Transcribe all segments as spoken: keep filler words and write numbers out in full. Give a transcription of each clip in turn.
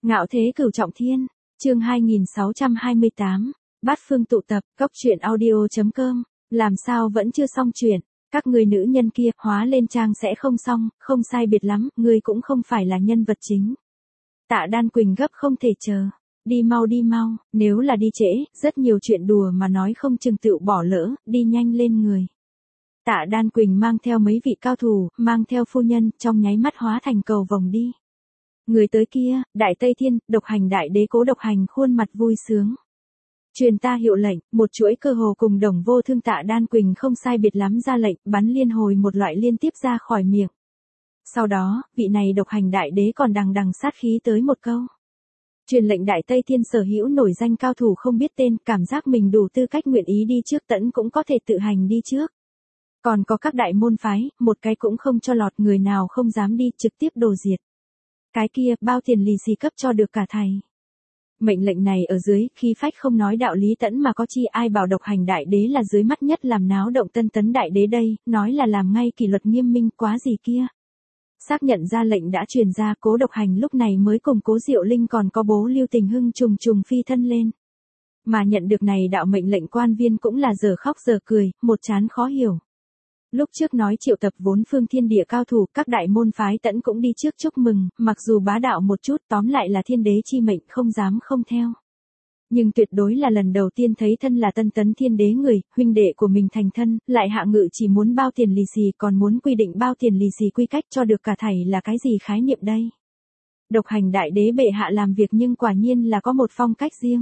Ngạo thế cửu trọng thiên, chương hai nghìn sáu trăm hai mươi tám, bát phương tụ tập, cốc truyện audio chấm com, làm sao vẫn chưa xong chuyện, các người nữ nhân kia, hóa lên trang sẽ không xong, không sai biệt lắm, ngươi cũng không phải là nhân vật chính. Tạ Đan Quỳnh gấp không thể chờ, đi mau đi mau, nếu là đi trễ, rất nhiều chuyện đùa mà nói không chừng tựu bỏ lỡ, đi nhanh lên người. Tạ Đan Quỳnh mang theo mấy vị cao thủ, mang theo phu nhân, trong nháy mắt hóa thành cầu vồng đi. Người tới kia, Đại Tây Thiên, độc hành đại đế Cố Độc Hành khuôn mặt vui sướng. Truyền ta hiệu lệnh, một chuỗi cơ hồ cùng đồng vô thương Tạ Đan Quỳnh không sai biệt lắm ra lệnh, bắn liên hồi một loại liên tiếp ra khỏi miệng. Sau đó, vị này độc hành đại đế còn đằng đằng sát khí tới một câu. Truyền lệnh Đại Tây Thiên sở hữu nổi danh cao thủ không biết tên, cảm giác mình đủ tư cách nguyện ý đi trước tẫn cũng có thể tự hành đi trước. Còn có các đại môn phái, một cái cũng không cho lọt, người nào không dám đi, trực tiếp đồ diệt. Cái kia, bao tiền lì xì cấp cho được cả thầy. Mệnh lệnh này ở dưới, khí phách không nói đạo lý tẫn mà có chi ai bảo độc hành đại đế là dưới mắt nhất làm náo động tân tấn đại đế đây, nói là làm ngay kỷ luật nghiêm minh quá gì kia. Xác nhận ra lệnh đã truyền ra, Cố Độc Hành lúc này mới cùng Cố Diệu Linh còn có bố Lưu Tình Hưng trùng trùng phi thân lên. Mà nhận được này đạo mệnh lệnh quan viên cũng là giờ khóc giờ cười, một chán khó hiểu. Lúc trước nói triệu tập vốn phương thiên địa cao thủ, các đại môn phái tẫn cũng đi trước chúc mừng, mặc dù bá đạo một chút, tóm lại là thiên đế chi mệnh, không dám không theo. Nhưng tuyệt đối là lần đầu tiên thấy thân là tân tấn thiên đế người, huynh đệ của mình thành thân, lại hạ ngự chỉ muốn bao tiền lì xì, còn muốn quy định bao tiền lì xì quy cách cho được cả thảy là cái gì khái niệm đây? Độc hành đại đế bệ hạ làm việc nhưng quả nhiên là có một phong cách riêng.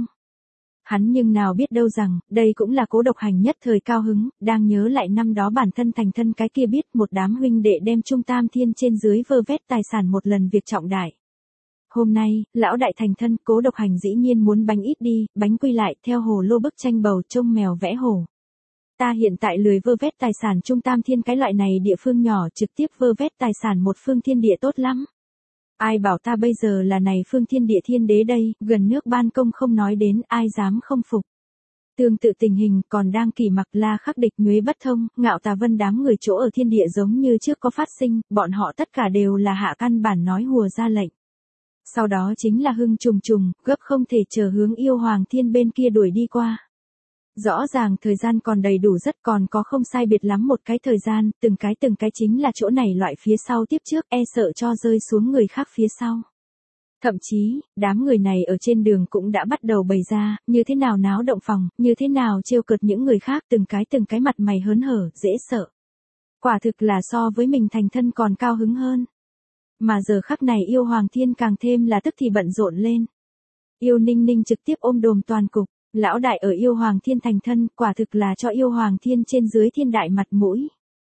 Hắn nhưng nào biết đâu rằng, đây cũng là Cố Độc Hành nhất thời cao hứng, đang nhớ lại năm đó bản thân thành thân cái kia biết một đám huynh đệ đem trung tam thiên trên dưới vơ vét tài sản một lần việc trọng đại. Hôm nay, lão đại thành thân, Cố Độc Hành dĩ nhiên muốn bánh ít đi, bánh quy lại, theo hồ lô bức tranh bầu trông mèo vẽ hổ. Ta hiện tại lười vơ vét tài sản trung tam thiên cái loại này địa phương nhỏ, trực tiếp vơ vét tài sản một phương thiên địa tốt lắm. Ai bảo ta bây giờ là này phương thiên địa thiên đế đây, gần nước ban công không nói đến, ai dám không phục. Tương tự tình hình còn đang kỳ mặc La Khắc Địch Nhuế Bất Thông, Ngạo Tà Vân đám người chỗ ở thiên địa giống như trước có phát sinh, bọn họ tất cả đều là hạ căn bản nói hùa ra lệnh. Sau đó chính là hưng trùng trùng, gấp không thể chờ hướng yêu hoàng thiên bên kia đuổi đi qua. Rõ ràng thời gian còn đầy đủ, rất còn có không sai biệt lắm một cái thời gian, từng cái từng cái chính là chỗ này loại phía sau tiếp trước, e sợ cho rơi xuống người khác phía sau. Thậm chí, đám người này ở trên đường cũng đã bắt đầu bày ra, như thế nào náo động phòng, như thế nào trêu cợt những người khác, từng cái từng cái mặt mày hớn hở, dễ sợ. Quả thực là so với mình thành thân còn cao hứng hơn. Mà giờ khắc này yêu hoàng thiên càng thêm là tức thì bận rộn lên. Yêu Ninh Ninh trực tiếp ôm đồm toàn cục. Lão đại ở yêu hoàng thiên thành thân, quả thực là cho yêu hoàng thiên trên dưới thiên đại mặt mũi.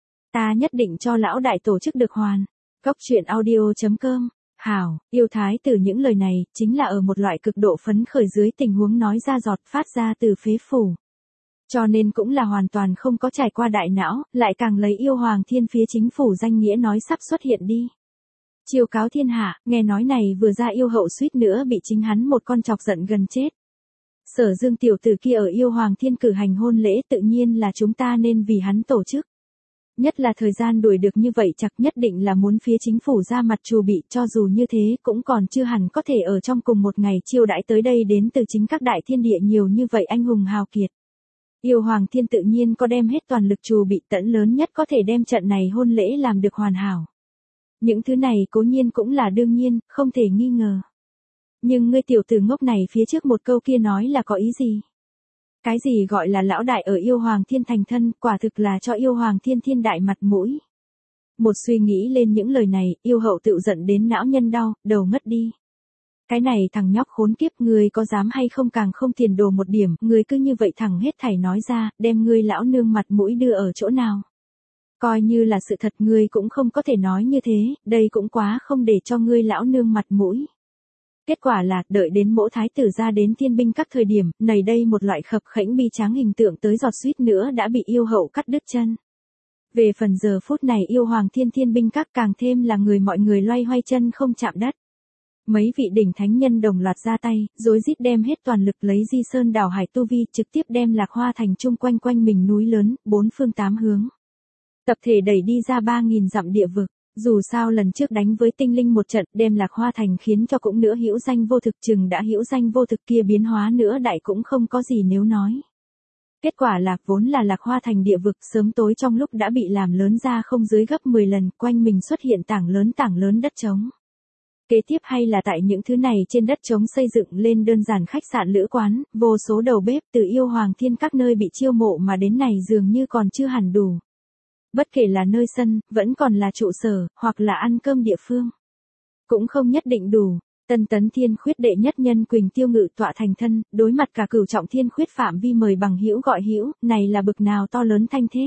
Ta nhất định cho lão đại tổ chức được hoàn. Cốc truyện audio chấm com. Hảo, yêu thái từ những lời này, chính là ở một loại cực độ phấn khởi dưới tình huống nói ra giọt phát ra từ phế phủ. Cho nên cũng là hoàn toàn không có trải qua đại não, lại càng lấy yêu hoàng thiên phía chính phủ danh nghĩa nói sắp xuất hiện đi. Chiêu cáo thiên hạ, nghe nói này vừa ra yêu hậu suýt nữa bị chính hắn một con chọc giận gần chết. Sở Dương tiểu tử kia ở yêu hoàng thiên cử hành hôn lễ tự nhiên là chúng ta nên vì hắn tổ chức. Nhất là thời gian đuổi được như vậy chắc nhất định là muốn phía chính phủ ra mặt trù bị, cho dù như thế cũng còn chưa hẳn có thể ở trong cùng một ngày chiêu đãi tới đây đến từ chính các đại thiên địa nhiều như vậy anh hùng hào kiệt. Yêu hoàng thiên tự nhiên có đem hết toàn lực trù bị tận lớn nhất có thể đem trận này hôn lễ làm được hoàn hảo. Những thứ này cố nhiên cũng là đương nhiên, không thể nghi ngờ. Nhưng ngươi tiểu tử ngốc này phía trước một câu kia nói là có ý gì? Cái gì gọi là lão đại ở yêu hoàng thiên thành thân, quả thực là cho yêu hoàng thiên thiên đại mặt mũi. Một suy nghĩ lên những lời này, yêu hậu tự giận đến não nhân đau, đầu ngất đi. Cái này thằng nhóc khốn kiếp, ngươi có dám hay không càng không tiền đồ một điểm, ngươi cứ như vậy thẳng hết thảy nói ra, đem ngươi lão nương mặt mũi đưa ở chỗ nào? Coi như là sự thật ngươi cũng không có thể nói như thế, đây cũng quá không để cho ngươi lão nương mặt mũi. Kết quả là, đợi đến mỗ thái tử ra đến thiên binh các thời điểm, nầy đây một loại khập khẽnh bi tráng hình tượng tới giọt suýt nữa đã bị yêu hậu cắt đứt chân. Về phần giờ phút này yêu hoàng thiên thiên binh các càng thêm là người mọi người loay hoay chân không chạm đất. Mấy vị đỉnh thánh nhân đồng loạt ra tay, rối rít đem hết toàn lực lấy di sơn đảo hải tu vi trực tiếp đem Lạc Hoa thành chung quanh quanh mình núi lớn, bốn phương tám hướng. Tập thể đẩy đi ra ba nghìn dặm địa vực. Dù sao lần trước đánh với tinh linh một trận đem Lạc Hoa Thành khiến cho cũng nữa hữu danh vô thực, chừng đã hữu danh vô thực kia biến hóa nữa đại cũng không có gì nếu nói. Kết quả là vốn là Lạc Hoa Thành địa vực sớm tối trong lúc đã bị làm lớn ra không dưới gấp mười lần, quanh mình xuất hiện tảng lớn tảng lớn đất trống. Kế tiếp hay là tại những thứ này trên đất trống xây dựng lên đơn giản khách sạn lữ quán, vô số đầu bếp từ yêu hoàng thiên các nơi bị chiêu mộ mà đến này dường như còn chưa hẳn đủ. Bất kể là nơi sân, vẫn còn là trụ sở, hoặc là ăn cơm địa phương. Cũng không nhất định đủ. Tân Tấn Thiên Khuyết đệ nhất nhân Quỳnh Tiêu Ngự tọa thành thân, đối mặt cả Cửu Trọng Thiên Khuyết phạm vi mời bằng hữu gọi hữu, này là bực nào to lớn thanh thế.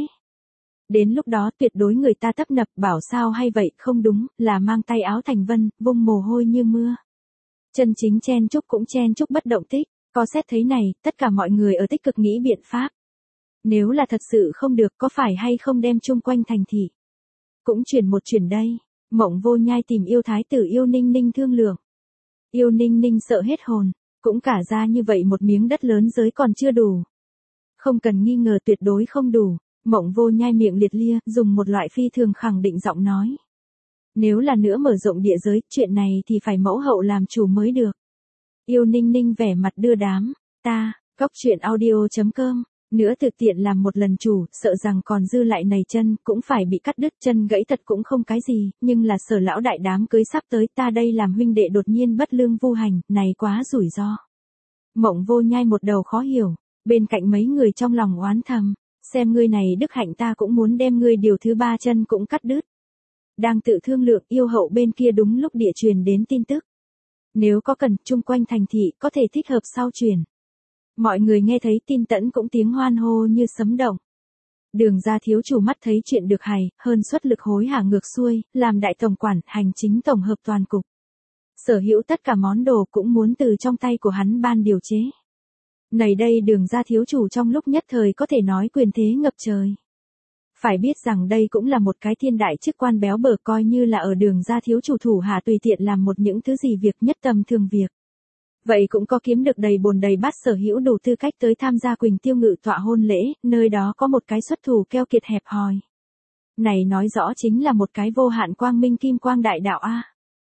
Đến lúc đó tuyệt đối người ta tấp nập bảo sao hay vậy, không đúng, là mang tay áo thành vân, vung mồ hôi như mưa. Chân chính chen chúc cũng chen chúc bất động tích, có xét thấy này, tất cả mọi người ở tích cực nghĩ biện pháp. Nếu là thật sự không được có phải hay không đem chung quanh thành thị. Cũng chuyển một chuyển đây, Mộng Vô Nhai tìm yêu thái tử Yêu Ninh Ninh thương lượng. Yêu Ninh Ninh sợ hết hồn, cũng cả ra như vậy một miếng đất lớn giới còn chưa đủ. Không cần nghi ngờ tuyệt đối không đủ, Mộng Vô Nhai miệng liệt lia, dùng một loại phi thường khẳng định giọng nói. Nếu là nữa mở rộng địa giới, chuyện này thì phải mẫu hậu làm chủ mới được. Yêu Ninh Ninh vẻ mặt đưa đám, ta, cóc truyện audio chấm com. Nữa thực tiện làm một lần chủ, sợ rằng còn dư lại nầy chân, cũng phải bị cắt đứt chân gãy thật cũng không cái gì, nhưng là Sở lão đại đám cưới sắp tới ta đây làm huynh đệ đột nhiên bất lương vu hành, này quá rủi ro. Mộng Vô Nhai một đầu khó hiểu, bên cạnh mấy người trong lòng oán thầm, xem ngươi này đức hạnh ta cũng muốn đem ngươi điều thứ ba chân cũng cắt đứt. Đang tự thương lượng yêu hậu bên kia đúng lúc địa truyền đến tin tức. Nếu có cần, chung quanh thành thị có thể thích hợp sau truyền. Mọi người nghe thấy tin tẫn cũng tiếng hoan hô như sấm động. Đường ra thiếu chủ mắt thấy chuyện được hài, hơn suất lực hối hả ngược xuôi, làm đại tổng quản, hành chính tổng hợp toàn cục. Sở hữu tất cả món đồ cũng muốn từ trong tay của hắn ban điều chế. Này đây đường ra thiếu chủ trong lúc nhất thời có thể nói quyền thế ngập trời. Phải biết rằng đây cũng là một cái thiên đại chức quan béo bở, coi như là ở đường ra thiếu chủ thủ hạ tùy tiện làm một những thứ gì việc nhất tầm thường việc. Vậy cũng có kiếm được đầy bồn đầy bát, sở hữu đủ tư cách tới tham gia Quỳnh Tiêu Ngự tọa hôn lễ, nơi đó có một cái xuất thủ keo kiệt hẹp hòi. Này nói rõ chính là một cái vô hạn quang minh kim quang đại đạo a.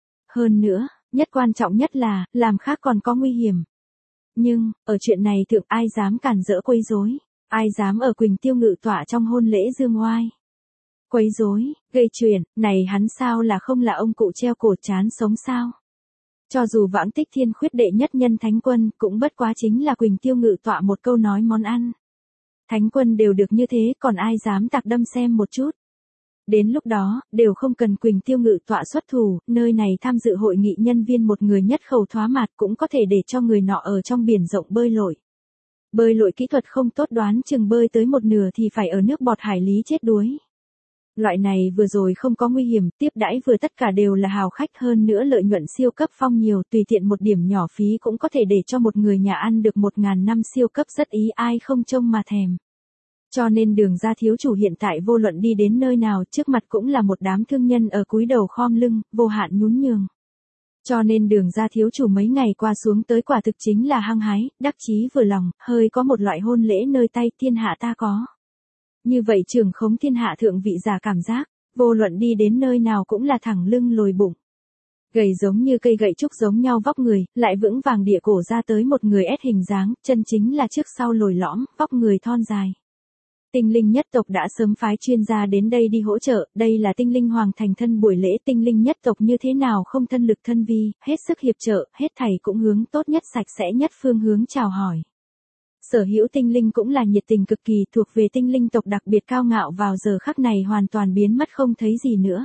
Hơn nữa, nhất quan trọng nhất là, làm khác còn có nguy hiểm. Nhưng, ở chuyện này thượng ai dám cản rỡ quấy rối, ai dám ở Quỳnh Tiêu Ngự tọa trong hôn lễ dương oai. Quấy rối, gây chuyện, này hắn sao là không là ông cụ treo cổ chán sống sao? Cho dù Vãng Tích Thiên Khuyết đệ nhất nhân Thánh Quân, cũng bất quá chính là Quỳnh Tiêu Ngự tọa một câu nói món ăn. Thánh Quân đều được như thế, còn ai dám tạc đâm xem một chút. Đến lúc đó, đều không cần Quỳnh Tiêu Ngự tọa xuất thủ, nơi này tham dự hội nghị nhân viên một người nhất khẩu thoá mạt cũng có thể để cho người nọ ở trong biển rộng bơi lội. Bơi lội kỹ thuật không tốt đoán chừng bơi tới một nửa thì phải ở nước bọt hải lý chết đuối. Loại này vừa rồi không có nguy hiểm, tiếp đãi vừa tất cả đều là hào khách, hơn nữa lợi nhuận siêu cấp phong nhiều, tùy tiện một điểm nhỏ phí cũng có thể để cho một người nhà ăn được một ngàn năm siêu cấp, rất ý ai không trông mà thèm. Cho nên đường ra thiếu chủ hiện tại vô luận đi đến nơi nào trước mặt cũng là một đám thương nhân ở cúi đầu khom lưng, vô hạn nhún nhường. Cho nên đường ra thiếu chủ mấy ngày qua xuống tới quả thực chính là hăng hái, đắc chí vừa lòng, hơi có một loại hôn lễ nơi tay thiên hạ ta có. Như vậy trường khống thiên hạ thượng vị giả cảm giác, vô luận đi đến nơi nào cũng là thẳng lưng lồi bụng. Gầy giống như cây gậy trúc giống nhau vóc người, lại vững vàng địa cổ ra tới một người ép hình dáng, chân chính là trước sau lồi lõm, vóc người thon dài. Tinh linh nhất tộc đã sớm phái chuyên gia đến đây đi hỗ trợ, đây là tinh linh hoàng thành thân buổi lễ, tinh linh nhất tộc như thế nào không thân lực thân vi, hết sức hiệp trợ, hết thảy cũng hướng tốt nhất sạch sẽ nhất phương hướng chào hỏi. Sở hữu tinh linh cũng là nhiệt tình cực kỳ, thuộc về tinh linh tộc đặc biệt cao ngạo, vào giờ khắc này hoàn toàn biến mất không thấy gì nữa.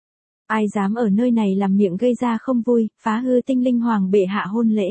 Ai dám ở nơi này làm miệng gây ra không vui, phá hư tinh linh hoàng bệ hạ hôn lễ.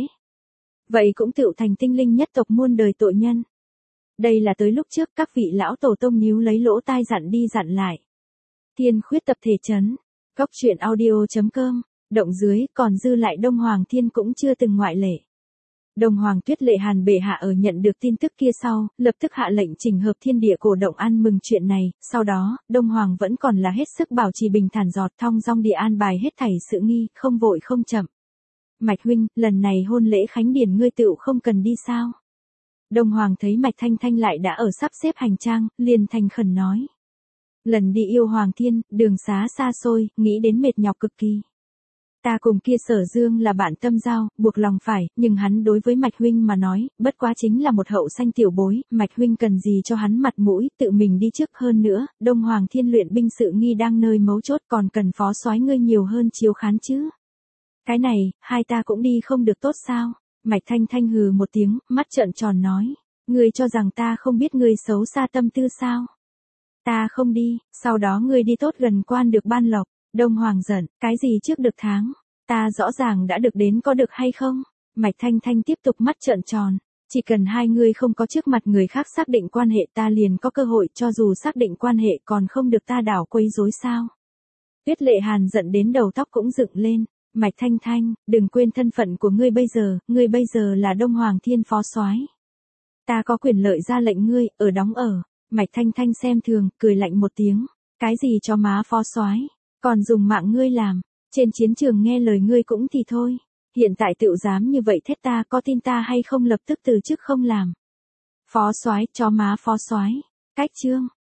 Vậy cũng tựu thành tinh linh nhất tộc muôn đời tội nhân. Đây là tới lúc trước các vị lão tổ tông níu lấy lỗ tai dặn đi dặn lại. Thiên Khuyết tập thể chấn, cóc truyện audio chấm com, động dưới, còn dư lại Đông Hoàng Thiên cũng chưa từng ngoại lệ. Đông Hoàng Tuyết Lệ Hàn bệ hạ ở nhận được tin tức kia sau, lập tức hạ lệnh chỉnh hợp thiên địa cổ động ăn mừng chuyện này, sau đó, Đông Hoàng vẫn còn là hết sức bảo trì bình thản giọt thong dong địa an bài hết thảy sự nghi, không vội không chậm. Mạch huynh, lần này hôn lễ khánh điển ngươi tựu không cần đi sao? Đông Hoàng thấy Mạch Thanh Thanh lại đã ở sắp xếp hành trang, liền thành khẩn nói. Lần đi yêu Hoàng Thiên, đường xá xa xôi, nghĩ đến mệt nhọc cực kỳ. Ta cùng kia Sở Dương là bạn tâm giao, buộc lòng phải, nhưng hắn đối với Mạch huynh mà nói, bất quá chính là một hậu sanh tiểu bối, Mạch huynh cần gì cho hắn mặt mũi, tự mình đi trước hơn nữa, Đông Hoàng Thiên luyện binh sự nghi đang nơi mấu chốt, còn cần phó soái ngươi nhiều hơn chiếu khán chứ. Cái này, hai ta cũng đi không được tốt sao? Mạch Thanh Thanh hừ một tiếng, mắt trợn tròn nói, ngươi cho rằng ta không biết ngươi xấu xa tâm tư sao? Ta không đi, sau đó ngươi đi tốt gần quan được ban lộc. Đông Hoàng giận, cái gì trước được tháng? Ta rõ ràng đã được đến có được hay không? Mạch Thanh Thanh tiếp tục mắt trợn tròn. Chỉ cần hai người không có trước mặt người khác xác định quan hệ ta liền có cơ hội, cho dù xác định quan hệ còn không được ta đảo quấy rối sao? Tuyết Lệ Hàn giận đến đầu tóc cũng dựng lên. Mạch Thanh Thanh, đừng quên thân phận của ngươi bây giờ, ngươi bây giờ là Đông Hoàng Thiên phó soái. Ta có quyền lợi ra lệnh ngươi, ở đóng ở. Mạch Thanh Thanh xem thường, cười lạnh một tiếng. Cái gì cho má phó soái, còn dùng mạng ngươi làm, trên chiến trường nghe lời ngươi cũng thì thôi. Hiện tại tựu dám như vậy thét ta, có tin ta hay không lập tức từ chức không làm. Phó soái, cho má phó soái. Cách chương.